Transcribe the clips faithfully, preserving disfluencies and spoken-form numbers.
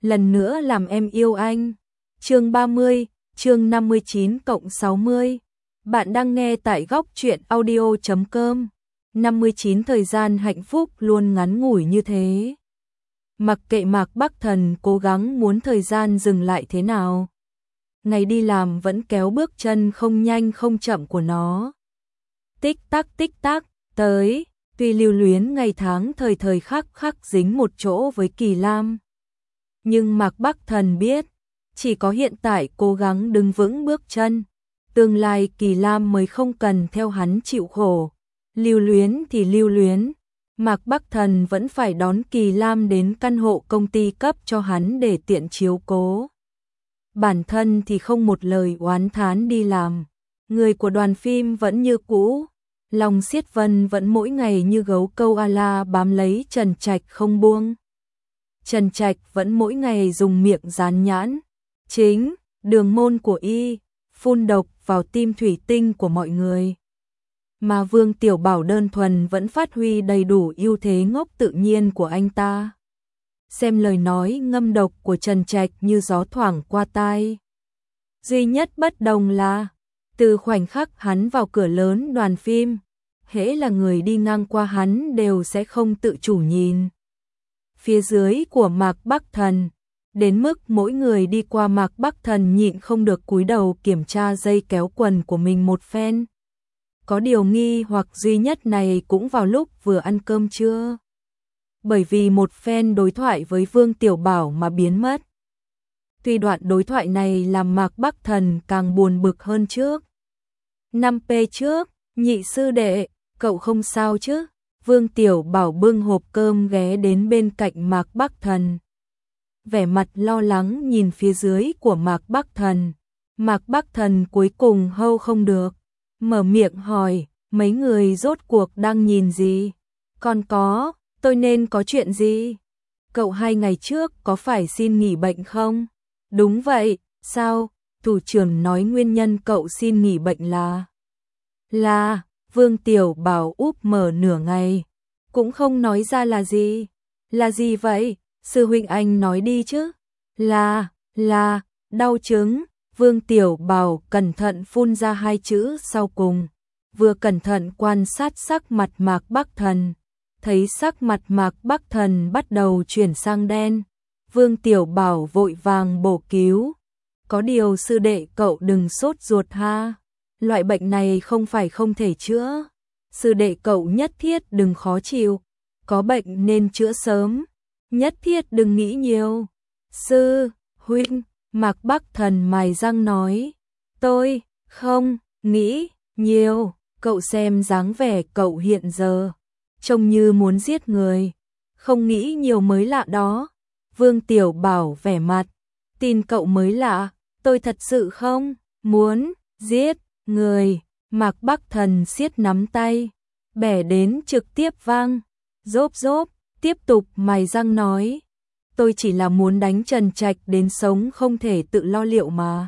lần nữa làm em yêu anh. Chương ba mươi, chương năm mươi chín cộng sáu mươi. Bạn đang nghe tại góc truyện audio chấm com. năm mươi chín thời gian hạnh phúc luôn ngắn ngủi như thế. Mặc kệ Mạc Bắc Thần cố gắng muốn thời gian dừng lại thế nào, ngày đi làm vẫn kéo bước chân không nhanh không chậm của nó. Tích tắc tích tắc, tới, tuy lưu luyến ngày tháng thời thời khắc khắc dính một chỗ với Kỳ Lam. Nhưng Mạc Bắc Thần biết, chỉ có hiện tại cố gắng đứng vững bước chân, tương lai Kỳ Lam mới không cần theo hắn chịu khổ. Lưu luyến thì lưu luyến, Mạc Bắc Thần vẫn phải đón Kỳ Lam đến căn hộ công ty cấp cho hắn để tiện chiếu cố. Bản thân thì không một lời oán thán đi làm, người của đoàn phim vẫn như cũ, Long Siết Vân vẫn mỗi ngày như gấu câu a-la bám lấy Trần Trạch không buông. Trần Trạch vẫn mỗi ngày dùng miệng dán nhãn chính, đường môn của y, phun độc vào tim thủy tinh của mọi người. Mà Vương Tiểu Bảo đơn thuần vẫn phát huy đầy đủ ưu thế ngốc tự nhiên của anh ta. Xem lời nói ngâm độc của Trần Trạch như gió thoảng qua tai. Duy nhất bất đồng là, từ khoảnh khắc hắn vào cửa lớn đoàn phim, hễ là người đi ngang qua hắn đều sẽ không tự chủ nhìn phía dưới của Mạc Bắc Thần, đến mức mỗi người đi qua Mạc Bắc Thần nhịn không được cúi đầu kiểm tra dây kéo quần của mình một phen. Có điều nghi hoặc duy nhất này cũng vào lúc vừa ăn cơm trưa, bởi vì một phen đối thoại với Vương Tiểu Bảo mà biến mất. Tuy đoạn đối thoại này làm Mạc Bắc Thần càng buồn bực hơn trước. năm p trước, nhị sư đệ, cậu không sao chứ? Vương Tiểu Bảo bưng hộp cơm ghé đến bên cạnh Mạc Bắc Thần, vẻ mặt lo lắng nhìn phía dưới của Mạc Bắc Thần. Mạc Bắc Thần cuối cùng hâu không được, mở miệng hỏi, mấy người rốt cuộc đang nhìn gì? Còn có, tôi nên có chuyện gì? Cậu hai ngày trước có phải xin nghỉ bệnh không? Đúng vậy, sao? Thủ trưởng nói nguyên nhân cậu xin nghỉ bệnh là... Là... Vương Tiểu Bảo úp mở nửa ngày, cũng không nói ra là gì. Là gì vậy? Sư huynh anh nói đi chứ. Là, là, đau chứng. Vương Tiểu Bảo cẩn thận phun ra hai chữ sau cùng, vừa cẩn thận quan sát sắc mặt Mạc Bắc Thần, thấy sắc mặt Mạc Bắc Thần bắt đầu chuyển sang đen. Vương Tiểu Bảo vội vàng bổ cứu. Có điều sư đệ cậu đừng sốt ruột ha. Loại bệnh này không phải không thể chữa. Sư đệ cậu nhất thiết đừng khó chịu. Có bệnh nên chữa sớm. Nhất thiết đừng nghĩ nhiều. Sư, huynh, Mạc Bắc Thần mài răng nói. Tôi, không, nghĩ, nhiều. Cậu xem dáng vẻ cậu hiện giờ, trông như muốn giết người. Không nghĩ nhiều mới lạ đó. Vương Tiểu Bảo vẻ mặt. Tin cậu mới lạ, tôi thật sự không muốn giết người. Mạc Bắc Thần siết nắm tay, bẻ đến trực tiếp vang. Rốp rốp, tiếp tục mài răng nói. Tôi chỉ là muốn đánh Trần Trạch đến sống không thể tự lo liệu mà.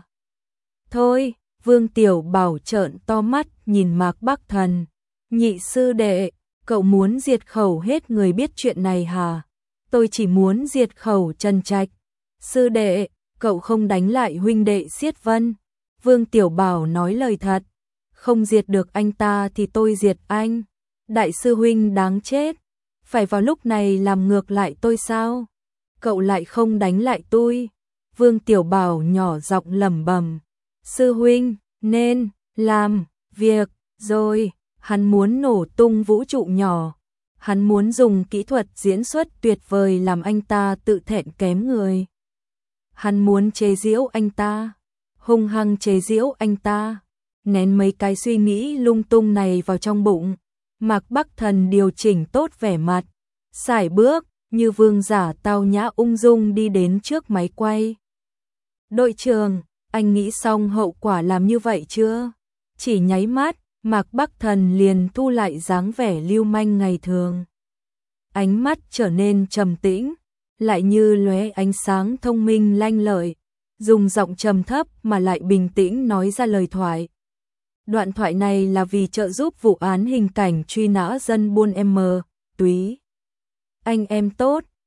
Thôi, Vương Tiểu Bảo trợn to mắt nhìn Mạc Bắc Thần. Nhị sư đệ, cậu muốn diệt khẩu hết người biết chuyện này hả? Tôi chỉ muốn diệt khẩu Trần Trạch. Sư đệ, cậu không đánh lại huynh đệ Siết Vân. Vương Tiểu Bảo nói lời thật. Không diệt được anh ta thì tôi diệt anh. Đại sư huynh đáng chết. Phải vào lúc này làm ngược lại tôi sao? Cậu lại không đánh lại tôi. Vương Tiểu Bảo nhỏ giọng lẩm bẩm. Sư huynh, nên, làm, việc, rồi. Hắn muốn nổ tung vũ trụ nhỏ. Hắn muốn dùng kỹ thuật diễn xuất tuyệt vời làm anh ta tự thẹn kém người. Hắn muốn chế giễu anh ta, hung hăng chế giễu anh ta. Nén mấy cái suy nghĩ lung tung này vào trong bụng, Mạc Bắc Thần điều chỉnh tốt vẻ mặt, sải bước, như vương giả tao nhã ung dung đi đến trước máy quay. Đội trưởng, anh nghĩ xong hậu quả làm như vậy chưa? Chỉ nháy mắt, Mạc Bắc Thần liền thu lại dáng vẻ lưu manh ngày thường. Ánh mắt trở nên trầm tĩnh, lại như lóe ánh sáng thông minh lanh lợi, dùng giọng trầm thấp mà lại bình tĩnh nói ra lời thoại. Đoạn thoại này là vì trợ giúp vụ án hình cảnh truy nã dân buôn M, túy. Anh em tốt,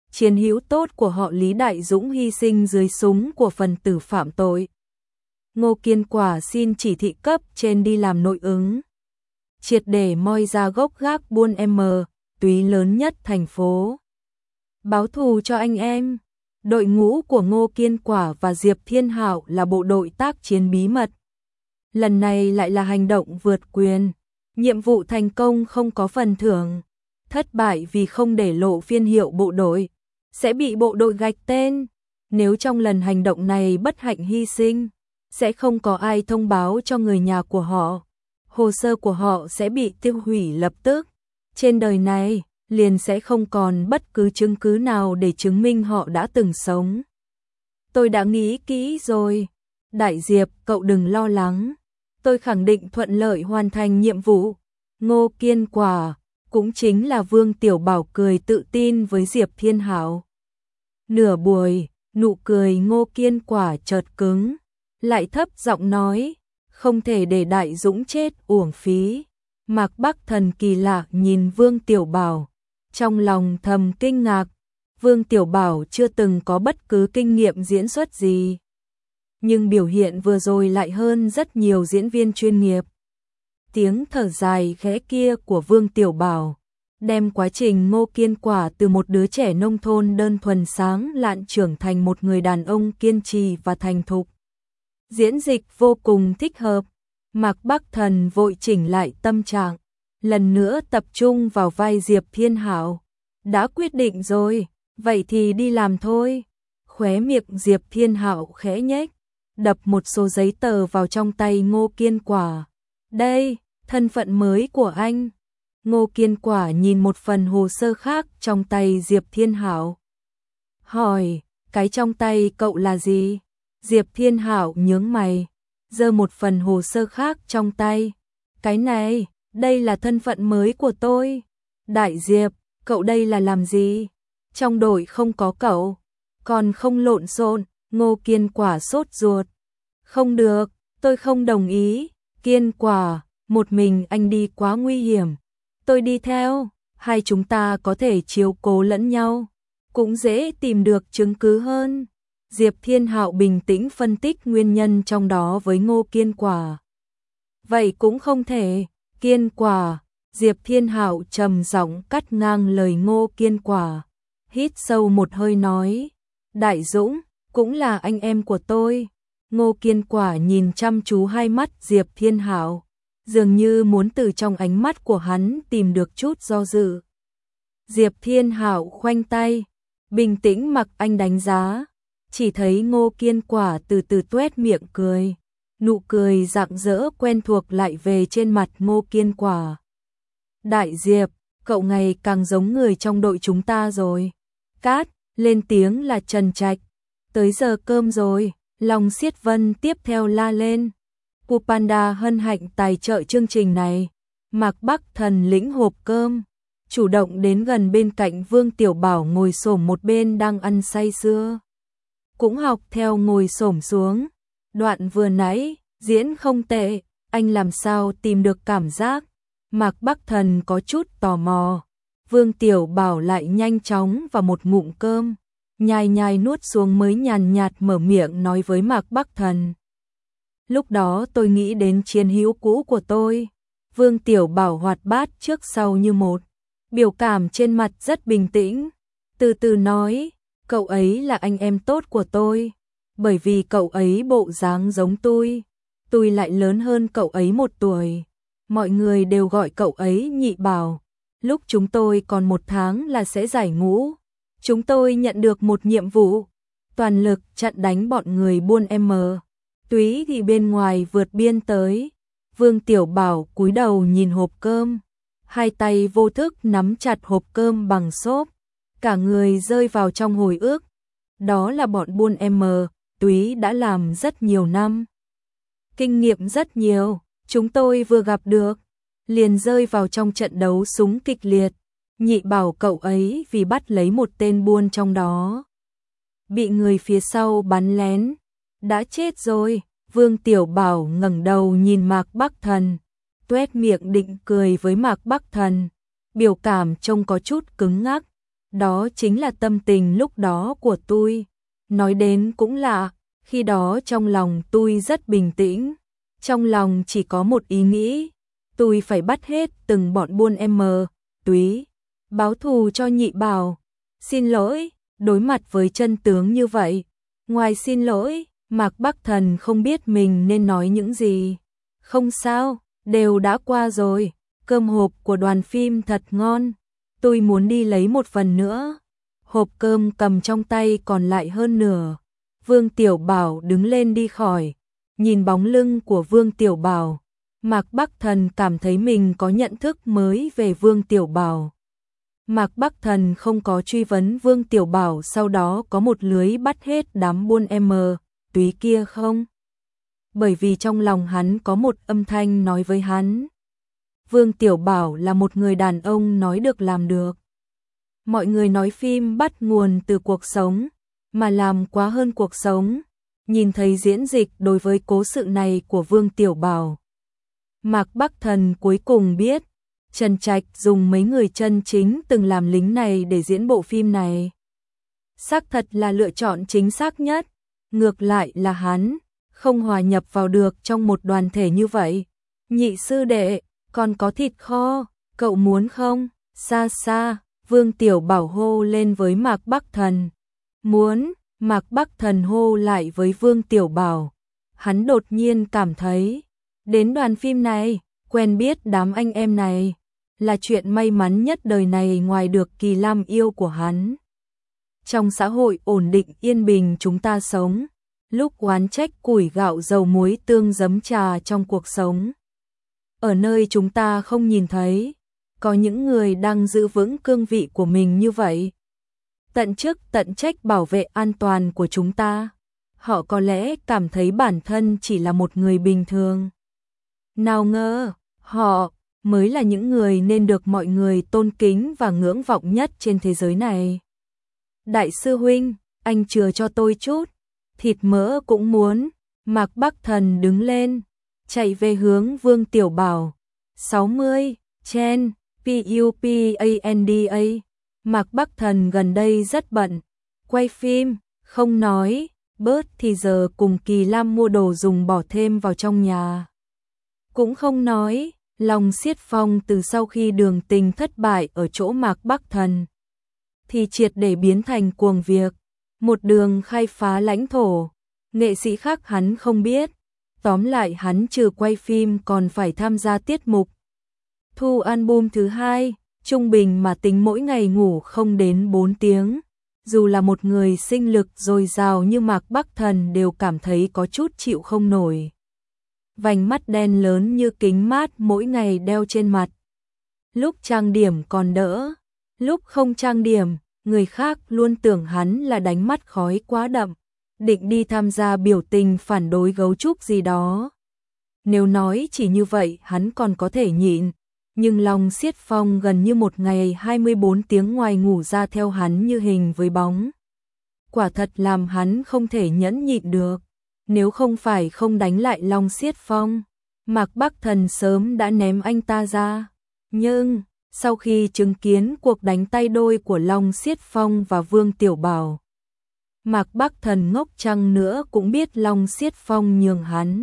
chiến hữu tốt của họ Lý Đại Dũng hy sinh dưới súng của phần tử phạm tội. Ngô Kiên Quả xin chỉ thị cấp trên đi làm nội ứng, triệt để moi ra gốc gác buôn M, túy lớn nhất thành phố. Báo thù cho anh em. Đội ngũ của Ngô Kiên Quả và Diệp Thiên Hạo là bộ đội tác chiến bí mật. Lần này lại là hành động vượt quyền. Nhiệm vụ thành công không có phần thưởng. Thất bại vì không để lộ phiên hiệu bộ đội, sẽ bị bộ đội gạch tên. Nếu trong lần hành động này bất hạnh hy sinh, sẽ không có ai thông báo cho người nhà của họ. Hồ sơ của họ sẽ bị tiêu hủy lập tức. Trên đời này, liền sẽ không còn bất cứ chứng cứ nào để chứng minh họ đã từng sống. Tôi đã nghĩ kỹ rồi. Đại Diệp, cậu đừng lo lắng. Tôi khẳng định thuận lợi hoàn thành nhiệm vụ. Ngô Kiên Quả, cũng chính là Vương Tiểu Bảo cười tự tin với Diệp Thiên Hạo. Nửa buổi, nụ cười Ngô Kiên Quả chợt cứng, lại thấp giọng nói, không thể để Đại Dũng chết uổng phí. Mạc Bắc Thần kỳ lạ nhìn Vương Tiểu Bảo, trong lòng thầm kinh ngạc. Vương Tiểu Bảo chưa từng có bất cứ kinh nghiệm diễn xuất gì, nhưng biểu hiện vừa rồi lại hơn rất nhiều diễn viên chuyên nghiệp. Tiếng thở dài khẽ kia của Vương Tiểu Bảo đem quá trình Ngô Kiên Quả từ một đứa trẻ nông thôn đơn thuần sáng lạn trưởng thành một người đàn ông kiên trì và thành thục. Diễn dịch vô cùng thích hợp. Mạc Bắc Thần vội chỉnh lại tâm trạng, lần nữa tập trung vào vai Diệp Thiên Hạo. Đã quyết định rồi, vậy thì đi làm thôi. Khóe miệng Diệp Thiên Hạo khẽ nhếch, đập một số giấy tờ vào trong tay Ngô Kiên Quả. Đây, thân phận mới của anh. Ngô Kiên Quả nhìn một phần hồ sơ khác trong tay Diệp Thiên Hạo. Hỏi, cái trong tay cậu là gì? Diệp Thiên Hạo nhướng mày, giơ một phần hồ sơ khác trong tay. Cái này, đây là thân phận mới của tôi. Đại Diệp, cậu đây là làm gì? Trong đội không có cậu, còn không lộn xộn. Ngô Kiên Quả sốt ruột. Không được, tôi không đồng ý. Kiên Quả, một mình anh đi quá nguy hiểm. Tôi đi theo, hai chúng ta có thể chiếu cố lẫn nhau, cũng dễ tìm được chứng cứ hơn. Diệp Thiên Hạo bình tĩnh phân tích nguyên nhân trong đó với Ngô Kiên Quả. Vậy cũng không thể. Kiên Quả, Diệp Thiên Hạo trầm giọng cắt ngang lời Ngô Kiên Quả, hít sâu một hơi nói, Đại Dũng, cũng là anh em của tôi. Ngô Kiên Quả nhìn chăm chú hai mắt Diệp Thiên Hạo, dường như muốn từ trong ánh mắt của hắn tìm được chút do dự. Diệp Thiên Hạo khoanh tay, bình tĩnh mặc anh đánh giá, chỉ thấy Ngô Kiên Quả từ từ tuét miệng cười, nụ cười rạng rỡ quen thuộc lại về trên mặt Ngô Kiên Quả. Đại Diệp, cậu ngày càng giống người trong đội chúng ta rồi. Cát, lên tiếng là Trần Trạch. Tới giờ cơm rồi, Long Xiết Vân tiếp theo la lên. Pupanda hân hạnh tài trợ chương trình này. Mạc Bắc Thần lĩnh hộp cơm, chủ động đến gần bên cạnh Vương Tiểu Bảo ngồi xổm một bên đang ăn say sưa. Cũng học theo ngồi xổm xuống. Đoạn vừa nãy, diễn không tệ, anh làm sao tìm được cảm giác? Mạc Bắc Thần có chút tò mò. Vương Tiểu Bảo lại nhanh chóng vào một ngụm cơm, nhai nhai nuốt xuống mới nhàn nhạt mở miệng nói với Mạc Bắc Thần. Lúc đó tôi nghĩ đến chiến hữu cũ của tôi. Vương Tiểu Bảo hoạt bát trước sau như một, biểu cảm trên mặt rất bình tĩnh, từ từ nói, cậu ấy là anh em tốt của tôi, bởi vì cậu ấy bộ dáng giống tôi, tôi lại lớn hơn cậu ấy một tuổi. Mọi người đều gọi cậu ấy Nhị Bảo. Lúc chúng tôi còn một tháng là sẽ giải ngũ, chúng tôi nhận được một nhiệm vụ, toàn lực chặn đánh bọn người buôn M. Túy thì bên ngoài vượt biên tới. Vương Tiểu Bảo cúi đầu nhìn hộp cơm, hai tay vô thức nắm chặt hộp cơm bằng xốp, cả người rơi vào trong hồi ức. Đó là bọn buôn M. Túy đã làm rất nhiều năm, kinh nghiệm rất nhiều, chúng tôi vừa gặp được, liền rơi vào trong trận đấu súng kịch liệt. Nhị Bảo cậu ấy vì bắt lấy một tên buôn trong đó, bị người phía sau bắn lén, đã chết rồi. Vương Tiểu Bảo ngẩng đầu nhìn Mạc Bắc Thần, tuét miệng định cười với Mạc Bắc Thần, biểu cảm trông có chút cứng ngắc. Đó chính là tâm tình lúc đó của tôi. Nói đến cũng lạ, khi đó trong lòng tôi rất bình tĩnh. Trong lòng chỉ có một ý nghĩ, tôi phải bắt hết từng bọn buôn em túy, báo thù cho Nhị Bảo. Xin lỗi, đối mặt với chân tướng như vậy, ngoài xin lỗi, Mạc Bắc Thần không biết mình nên nói những gì. Không sao, đều đã qua rồi, cơm hộp của đoàn phim thật ngon, tôi muốn đi lấy một phần nữa. Hộp cơm cầm trong tay còn lại hơn nửa. Vương Tiểu Bảo đứng lên đi khỏi, nhìn bóng lưng của Vương Tiểu Bảo, Mạc Bắc Thần cảm thấy mình có nhận thức mới về Vương Tiểu Bảo. Mạc Bắc Thần không có truy vấn Vương Tiểu Bảo sau đó có một lưới bắt hết đám buôn em túy kia không? Bởi vì trong lòng hắn có một âm thanh nói với hắn. Vương Tiểu Bảo là một người đàn ông nói được làm được. Mọi người nói phim bắt nguồn từ cuộc sống, mà làm quá hơn cuộc sống. Nhìn thấy diễn dịch đối với cố sự này của Vương Tiểu Bảo, Mạc Bắc Thần cuối cùng biết Trần Trạch dùng mấy người chân chính từng làm lính này để diễn bộ phim này. Xác thật là lựa chọn chính xác nhất. Ngược lại là hắn không hòa nhập vào được trong một đoàn thể như vậy. Nhị sư đệ, còn có thịt kho, cậu muốn không? Xa xa, Vương Tiểu Bảo hô lên với Mạc Bắc Thần. Muốn, Mạc Bắc Thần hô lại với Vương Tiểu Bảo. Hắn đột nhiên cảm thấy, đến đoàn phim này, quen biết đám anh em này, là chuyện may mắn nhất đời này ngoài được Kỳ Lam yêu của hắn. Trong xã hội ổn định yên bình chúng ta sống, lúc oán trách củi gạo dầu muối tương giấm trà trong cuộc sống. Ở nơi chúng ta không nhìn thấy, có những người đang giữ vững cương vị của mình như vậy. Tận chức tận trách bảo vệ an toàn của chúng ta. Họ có lẽ cảm thấy bản thân chỉ là một người bình thường. Nào ngờ, họ mới là những người nên được mọi người tôn kính và ngưỡng vọng nhất trên thế giới này. Đại sư huynh, anh chừa cho tôi chút, thịt mỡ cũng muốn. Mạc Bắc Thần đứng lên, chạy về hướng Vương Tiểu Bảo. sáu mươi, Chen, Pupanda. Mạc Bắc Thần gần đây rất bận, quay phim, không nói, bớt thì giờ cùng Kỳ Lam mua đồ dùng bỏ thêm vào trong nhà. Cũng không nói, lòng xiết phong từ sau khi Đường Tình thất bại ở chỗ Mạc Bắc Thần, thì triệt để biến thành cuồng việc, một đường khai phá lãnh thổ, nghệ sĩ khác hắn không biết. Tóm lại hắn trừ quay phim còn phải tham gia tiết mục thu album thứ hai, trung bình mà tính mỗi ngày ngủ không đến bốn tiếng. Dù là một người sinh lực dồi dào như Mạc Bắc Thần đều cảm thấy có chút chịu không nổi. Vành mắt đen lớn như kính mát mỗi ngày đeo trên mặt. Lúc trang điểm còn đỡ, lúc không trang điểm, người khác luôn tưởng hắn là đánh mắt khói quá đậm, định đi tham gia biểu tình phản đối gấu trúc gì đó. Nếu nói chỉ như vậy hắn còn có thể nhịn, nhưng lòng xiết phong gần như một ngày hai mươi bốn tiếng ngoài ngủ ra theo hắn như hình với bóng. Quả thật làm hắn không thể nhẫn nhịn được. Nếu không phải không đánh lại Long Xiết Phong, Mạc Bắc Thần sớm đã ném anh ta ra. Nhưng, sau khi chứng kiến cuộc đánh tay đôi của Long Xiết Phong và Vương Tiểu Bảo, Mạc Bắc Thần ngốc chăng nữa cũng biết Long Xiết Phong nhường hắn.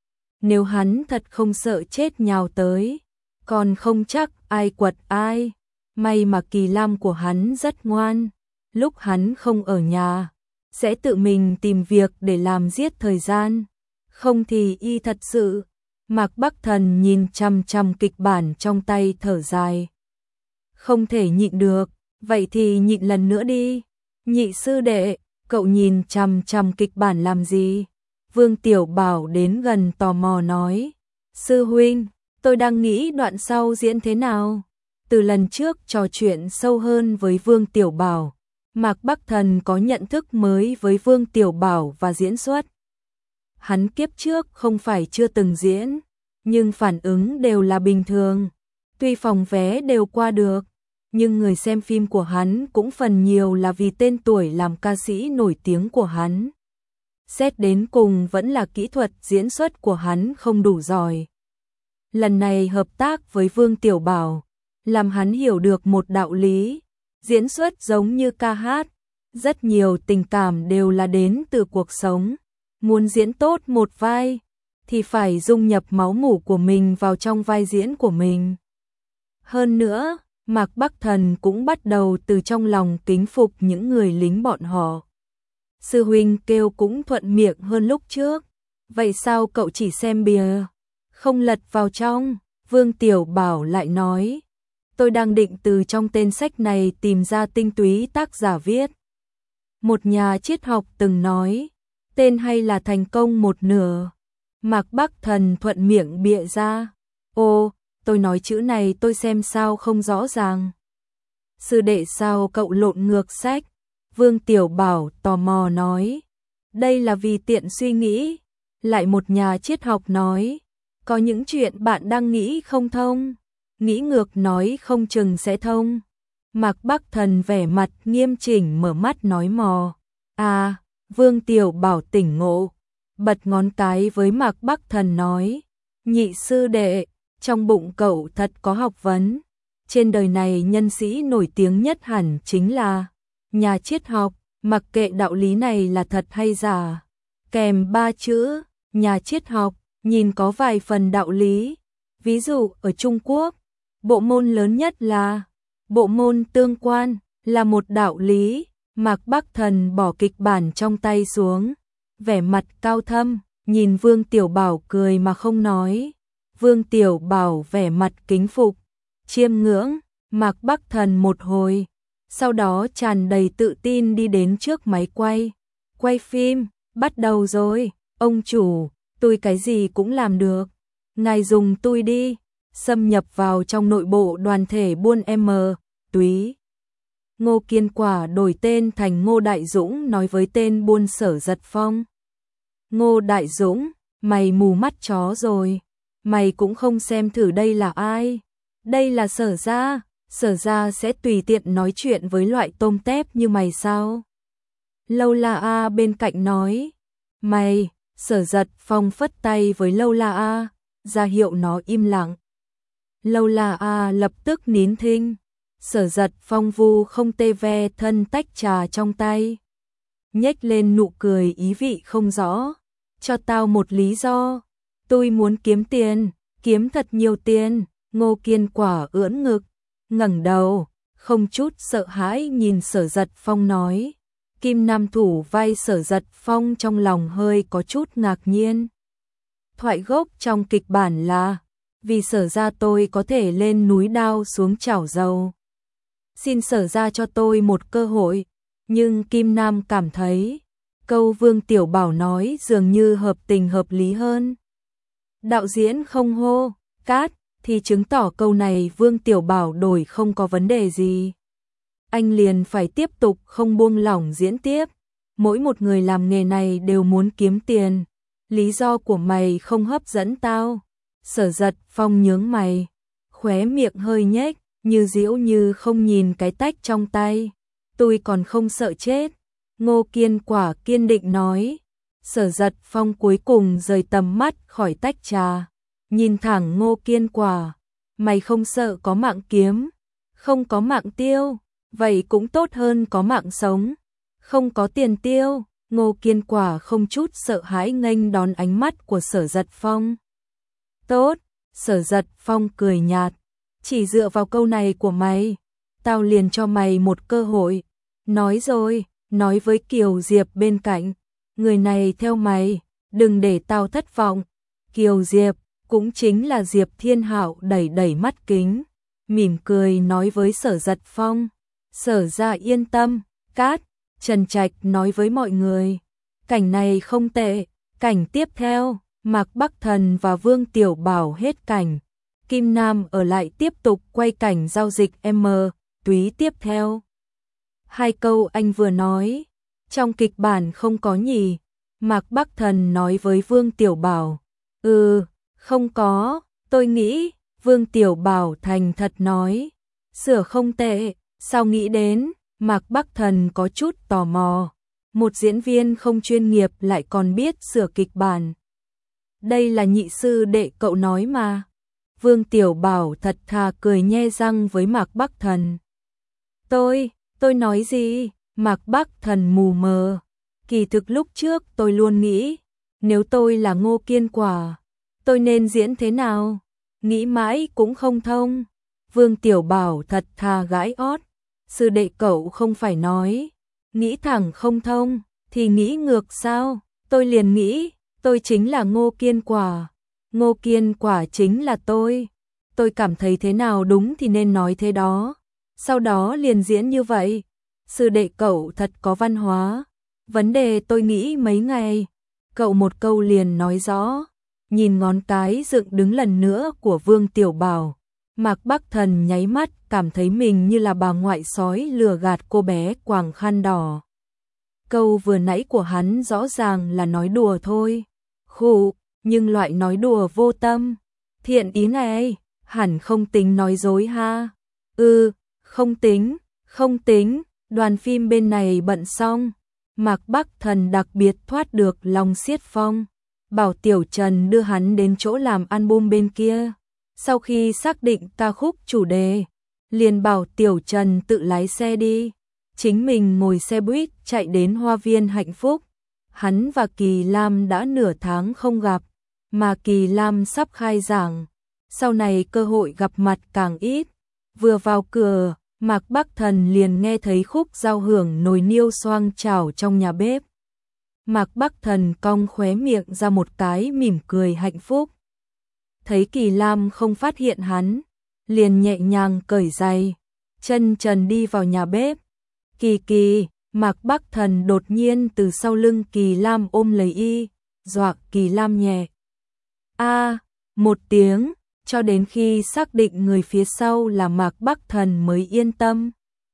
Nếu hắn thật không sợ chết nhào tới, còn không chắc ai quật ai. May mà Kỳ Lam của hắn rất ngoan, lúc hắn không ở nhà sẽ tự mình tìm việc để làm giết thời gian. Không thì y thật sự. Mạc Bắc Thần nhìn chằm chằm kịch bản trong tay thở dài. Không thể nhịn được, vậy thì nhịn lần nữa đi. Nhị sư đệ, cậu nhìn chằm chằm kịch bản làm gì? Vương Tiểu Bảo đến gần tò mò nói. Sư huynh, tôi đang nghĩ đoạn sau diễn thế nào? Từ lần trước trò chuyện sâu hơn với Vương Tiểu Bảo, Mạc Bắc Thần có nhận thức mới với Vương Tiểu Bảo và diễn xuất. Hắn kiếp trước không phải chưa từng diễn, nhưng phản ứng đều là bình thường. Tuy phòng vé đều qua được, nhưng người xem phim của hắn cũng phần nhiều là vì tên tuổi làm ca sĩ nổi tiếng của hắn. Xét đến cùng vẫn là kỹ thuật diễn xuất của hắn không đủ giỏi. Lần này hợp tác với Vương Tiểu Bảo, làm hắn hiểu được một đạo lý. diễn xuất giống như ca hát, rất nhiều tình cảm đều là đến từ cuộc sống. Muốn diễn tốt một vai, thì phải dung nhập máu mủ của mình vào trong vai diễn của mình. Hơn nữa, Mạc Bắc Thần cũng bắt đầu từ trong lòng kính phục những người lính bọn họ. Sư huynh kêu cũng thuận miệng hơn lúc trước. Vậy sao cậu chỉ xem bìa, không lật vào trong? Vương Tiểu Bảo lại nói. Tôi đang định từ trong tên sách này tìm ra tinh túy tác giả viết. Một nhà triết học từng nói, tên hay là thành công một nửa. Mạc Bắc Thần thuận miệng bịa ra. Ô, tôi nói chữ này tôi xem sao không rõ ràng. Sư đệ sao cậu lộn ngược sách? Vương Tiểu Bảo tò mò nói. Đây là vì tiện suy nghĩ. Lại một nhà triết học nói, có những chuyện bạn đang nghĩ không thông, nghĩ ngược nói không chừng sẽ thông. Mạc Bắc Thần vẻ mặt nghiêm chỉnh mở mắt nói mò. À, Vương Tiểu Bảo tỉnh ngộ, bật ngón cái với Mạc Bắc Thần nói, nhị sư đệ, trong bụng cậu thật có học vấn. Trên đời này nhân sĩ nổi tiếng nhất hẳn chính là nhà triết học, mặc kệ đạo lý này là thật hay giả. Kèm ba chữ, nhà triết học, nhìn có vài phần đạo lý. Ví dụ ở Trung Quốc, bộ môn lớn nhất là bộ môn tương quan, là một đạo lý. Mạc Bắc Thần bỏ kịch bản trong tay xuống, vẻ mặt cao thâm, nhìn Vương Tiểu Bảo cười mà không nói. Vương Tiểu Bảo vẻ mặt kính phục, chiêm ngưỡng Mạc Bắc Thần một hồi, sau đó tràn đầy tự tin đi đến trước máy quay. Quay phim, bắt đầu rồi, ông chủ, tôi cái gì cũng làm được. Ngài dùng tôi đi, xâm nhập vào trong nội bộ đoàn thể buôn M, túy. Ngô Kiên Quả đổi tên thành Ngô Đại Dũng nói với tên buôn Sở Giật Phong. Ngô Đại Dũng, mày mù mắt chó rồi, mày cũng không xem thử đây là ai. Đây là Sở gia, Sở gia sẽ tùy tiện nói chuyện với loại tôm tép như mày sao? Lâu La A bên cạnh nói, mày, Sở Giật Phong phất tay với Lâu La A, ra hiệu nó im lặng. Lâu La A lập tức nín thinh. Sở Giật Phong vu không tê ve thân tách trà trong tay, nhếch lên nụ cười ý vị không rõ. Cho tao một lý do, tôi muốn kiếm tiền, kiếm thật nhiều tiền. Ngô Kiên Quả ưỡn ngực, ngẩng đầu, không chút sợ hãi nhìn Sở Giật Phong nói. Kim Nam thủ vai Sở Giật Phong trong lòng hơi có chút ngạc nhiên. Thoại gốc trong kịch bản là, vì Sở gia tôi có thể lên núi đao xuống chảo dầu. Xin Sở gia cho tôi một cơ hội. Nhưng Kim Nam cảm thấy, câu Vương Tiểu Bảo nói dường như hợp tình hợp lý hơn. Đạo diễn không hô, cát, thì chứng tỏ câu này Vương Tiểu Bảo đổi không có vấn đề gì. Anh liền phải tiếp tục không buông lỏng diễn tiếp. Mỗi một người làm nghề này đều muốn kiếm tiền. Lý do của mày không hấp dẫn tao. Sở Giật Phong nhướng mày, khóe miệng hơi nhếch, như giễu như không nhìn cái tách trong tay. Tôi còn không sợ chết. Ngô Kiên Quả kiên định nói. Sở Giật Phong cuối cùng rời tầm mắt khỏi tách trà, nhìn thẳng Ngô Kiên Quả. Mày không sợ có mạng kiếm, không có mạng tiêu, vậy cũng tốt hơn có mạng sống, không có tiền tiêu. Ngô Kiên Quả không chút sợ hãi nghênh đón ánh mắt của Sở Giật Phong. Tốt, Sở Giật Phong cười nhạt. Chỉ dựa vào câu này của mày, tao liền cho mày một cơ hội. Nói rồi, nói với Kiều Diệp bên cạnh, người này theo mày, đừng để tao thất vọng. Kiều Diệp, cũng chính là Diệp Thiên Hạo đẩy đẩy mắt kính, mỉm cười nói với Sở Giật Phong. Sở gia yên tâm, cát. Trần Trạch nói với mọi người, cảnh này không tệ. Cảnh tiếp theo, Mạc Bắc Thần và Vương Tiểu Bảo hết cảnh. Kim Nam ở lại tiếp tục quay cảnh giao dịch M, túy tiếp theo. Hai câu anh vừa nói, trong kịch bản không có nhỉ? Mạc Bắc Thần nói với Vương Tiểu Bảo. Ừ, không có, tôi nghĩ. Vương Tiểu Bảo thành thật nói. Sửa không tệ, sao nghĩ đến? Mạc Bắc Thần có chút tò mò. Một diễn viên không chuyên nghiệp lại còn biết sửa kịch bản. Đây là nhị sư đệ cậu nói mà. Vương Tiểu Bảo thật thà cười nhe răng với Mạc Bắc Thần. Tôi, tôi nói gì? Mạc Bắc Thần mù mờ. Kỳ thực lúc trước tôi luôn nghĩ, nếu tôi là Ngô Kiên Quả, tôi nên diễn thế nào? Nghĩ mãi cũng không thông. Vương Tiểu Bảo thật thà gãi ót. Sư đệ cậu không phải nói, nghĩ thẳng không thông, thì nghĩ ngược sao? Tôi liền nghĩ, tôi chính là Ngô Kiên Quả. Ngô Kiên Quả chính là tôi. Tôi cảm thấy thế nào đúng thì nên nói thế đó. Sau đó liền diễn như vậy. Sư đệ cậu thật có văn hóa. Vấn đề tôi nghĩ mấy ngày, cậu một câu liền nói rõ. Nhìn ngón cái dựng đứng lần nữa của Vương Tiểu Bảo, Mạc Bắc Thần nháy mắt cảm thấy mình như là bà ngoại sói lừa gạt cô bé quàng khăn đỏ. Câu vừa nãy của hắn rõ ràng là nói đùa thôi. Khụ, nhưng loại nói đùa vô tâm. Thiện ý này, hẳn không tính nói dối ha. Ừ, không tính, không tính. Đoàn phim bên này bận xong, Mạc Bắc Thần đặc biệt thoát được lòng xiết phong. Bảo Tiểu Trần đưa hắn đến chỗ làm album bên kia. Sau khi xác định ca khúc chủ đề, liền bảo Tiểu Trần tự lái xe đi. Chính mình ngồi xe buýt chạy đến Hoa Viên Hạnh Phúc. Hắn và Kỳ Lam đã nửa tháng không gặp, mà Kỳ Lam sắp khai giảng. Sau này cơ hội gặp mặt càng ít. Vừa vào cửa, Mạc Bắc Thần liền nghe thấy khúc giao hưởng nồi niêu xoang chảo trong nhà bếp. Mạc Bắc Thần cong khóe miệng ra một cái mỉm cười hạnh phúc. Thấy Kỳ Lam không phát hiện hắn, liền nhẹ nhàng cởi giày, chân trần đi vào nhà bếp. Kỳ Kỳ, Mạc Bắc Thần đột nhiên từ sau lưng Kỳ Lam ôm lấy y, dọa Kỳ Lam nhẹ. A, một tiếng, cho đến khi xác định người phía sau là Mạc Bắc Thần mới yên tâm.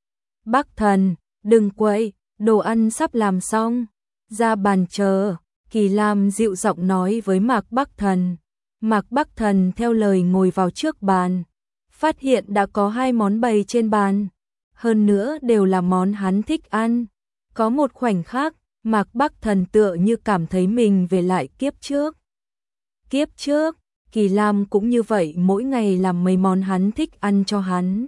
Bắc Thần, đừng quậy, đồ ăn sắp làm xong, ra bàn chờ. Kỳ Lam dịu giọng nói với Mạc Bắc Thần. Mạc Bắc Thần theo lời ngồi vào trước bàn, phát hiện đã có hai món bày trên bàn, hơn nữa đều là món hắn thích ăn. Có một khoảnh khắc, Mạc Bắc Thần tựa như cảm thấy mình về lại kiếp trước. Kiếp trước, Kỳ Lam cũng như vậy, mỗi ngày làm mấy món hắn thích ăn cho hắn.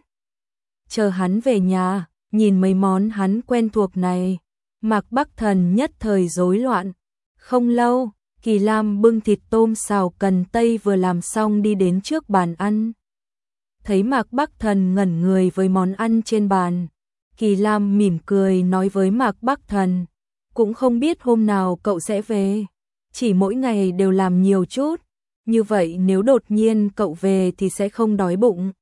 Chờ hắn về nhà, nhìn mấy món hắn quen thuộc này, Mạc Bắc Thần nhất thời rối loạn. Không lâu, Kỳ Lam bưng thịt tôm xào cần tây vừa làm xong đi đến trước bàn ăn. Thấy Mạc Bắc Thần ngẩn người với món ăn trên bàn, Kỳ Lam mỉm cười nói với Mạc Bắc Thần, cũng không biết hôm nào cậu sẽ về, chỉ mỗi ngày đều làm nhiều chút, như vậy nếu đột nhiên cậu về thì sẽ không đói bụng.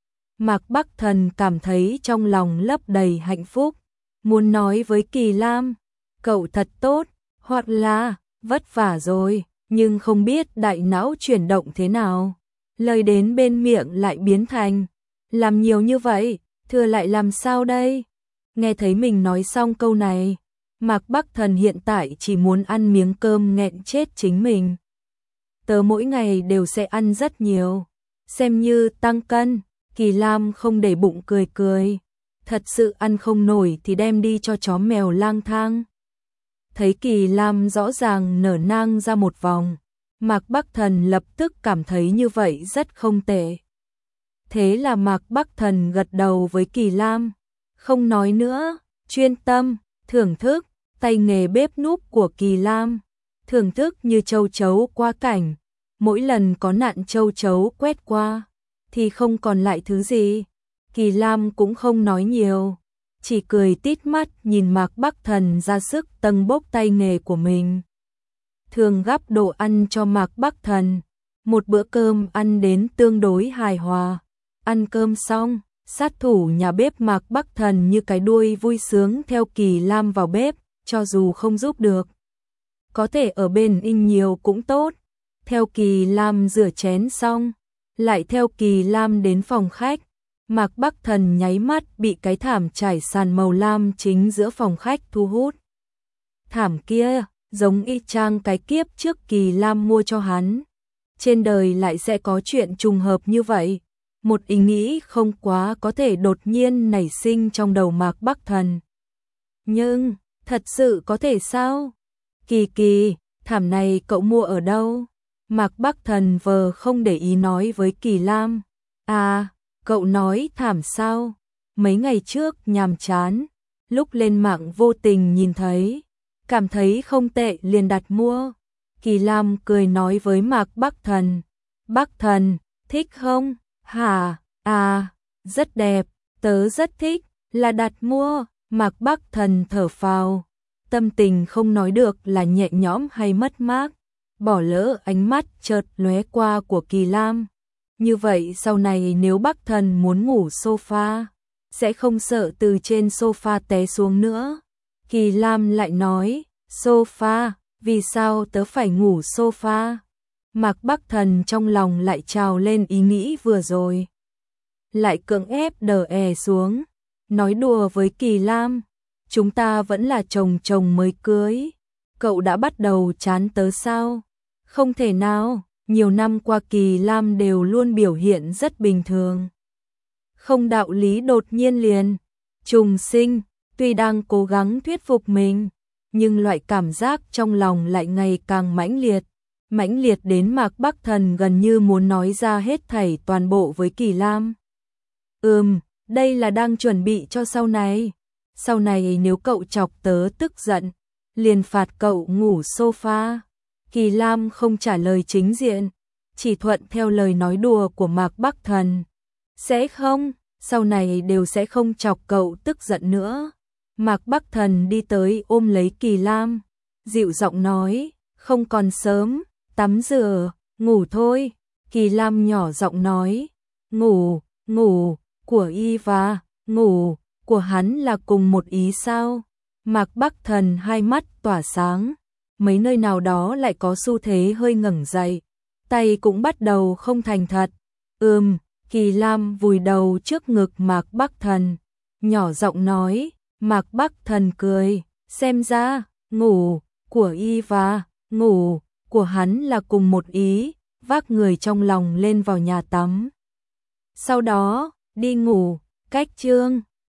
Mạc Bắc Thần cảm thấy trong lòng lấp đầy hạnh phúc, muốn nói với Kỳ Lam, cậu thật tốt, hoặc là vất vả rồi, nhưng không biết đại não chuyển động thế nào. Lời đến bên miệng lại biến thành, làm nhiều như vậy, thừa lại làm sao đây? Nghe thấy mình nói xong câu này, Mạc Bắc Thần hiện tại chỉ muốn ăn miếng cơm nghẹn chết chính mình. Tớ mỗi ngày đều sẽ ăn rất nhiều, xem như tăng cân. Kỳ Lam không để bụng cười cười, thật sự ăn không nổi thì đem đi cho chó mèo lang thang. Thấy Kỳ Lam rõ ràng nở nang ra một vòng, Mạc Bắc Thần lập tức cảm thấy như vậy rất không tệ. Thế là Mạc Bắc Thần gật đầu với Kỳ Lam, không nói nữa, chuyên tâm, thưởng thức, tay nghề bếp núc của Kỳ Lam, thưởng thức như châu chấu qua cảnh, mỗi lần có nạn châu chấu quét qua, thì không còn lại thứ gì. Kỳ Lam cũng không nói nhiều, chỉ cười tít mắt nhìn Mạc Bắc Thần ra sức tâng bốc tay nghề của mình. Thường gắp đồ ăn cho Mạc Bắc Thần, một bữa cơm ăn đến tương đối hài hòa. Ăn cơm xong, sát thủ nhà bếp Mạc Bắc Thần như cái đuôi vui sướng theo Kỳ Lam vào bếp, cho dù không giúp được, có thể ở bên in nhiều cũng tốt. Theo Kỳ Lam rửa chén xong, lại theo Kỳ Lam đến phòng khách. Mạc Bắc Thần nháy mắt bị cái thảm trải sàn màu lam chính giữa phòng khách thu hút. Thảm kia, giống y chang cái kiếp trước Kỳ Lam mua cho hắn. Trên đời lại sẽ có chuyện trùng hợp như vậy. Một ý nghĩ không quá có thể đột nhiên nảy sinh trong đầu Mạc Bắc Thần. Nhưng, thật sự có thể sao? Kỳ Kỳ, thảm này cậu mua ở đâu? Mạc Bắc Thần vờ không để ý nói với Kỳ Lam. À, cậu nói thảm sao? mấy ngày trước nhàm chán, lúc lên mạng vô tình nhìn thấy, cảm thấy không tệ liền đặt mua. Kỳ Lam cười nói với Mạc Bắc Thần, Bắc Thần, thích không? Hả? À, rất đẹp, tớ rất thích, là đặt mua. Mạc Bắc Thần thở phào, tâm tình không nói được là nhẹ nhõm hay mất mát, bỏ lỡ ánh mắt chợt lóe qua của Kỳ Lam. Như vậy sau này nếu Bắc Thần muốn ngủ sofa, sẽ không sợ từ trên sofa té xuống nữa. Kỳ Lam lại nói, sofa, vì sao tớ phải ngủ sofa? Mạc Bắc Thần trong lòng lại trào lên ý nghĩ vừa rồi, lại cưỡng ép đờ è xuống, nói đùa với Kỳ Lam, chúng ta vẫn là chồng chồng mới cưới, cậu đã bắt đầu chán tớ sao? Không thể nào, nhiều năm qua Kỳ Lam đều luôn biểu hiện rất bình thường. Không đạo lý đột nhiên liền trùng sinh, tuy đang cố gắng thuyết phục mình, nhưng loại cảm giác trong lòng lại ngày càng mãnh liệt, mãnh liệt đến Mạc Bắc Thần gần như muốn nói ra hết thảy toàn bộ với Kỳ Lam. Ừm, đây là đang chuẩn bị cho sau này. Sau này nếu cậu chọc tớ tức giận, liền phạt cậu ngủ sofa. Kỳ Lam không trả lời chính diện, chỉ thuận theo lời nói đùa của Mạc Bắc Thần. Sẽ không, sau này đều sẽ không chọc cậu tức giận nữa. Mạc Bắc Thần đi tới ôm lấy Kỳ Lam, dịu giọng nói, không còn sớm, tắm rửa, ngủ thôi. Kỳ Lam nhỏ giọng nói, ngủ, ngủ, của y và ngủ của hắn là cùng một ý sao? Mạc Bắc Thần hai mắt tỏa sáng, mấy nơi nào đó lại có xu thế hơi ngẩng dậy, tay cũng bắt đầu không thành thật. Ừm, Kỳ Lam vùi đầu trước ngực Mạc Bắc Thần, nhỏ giọng nói. Mạc Bắc Thần cười, xem ra, ngủ, của y và ngủ, của hắn là cùng một ý, vác người trong lòng lên vào nhà tắm. Sau đó, đi ngủ, cách chương.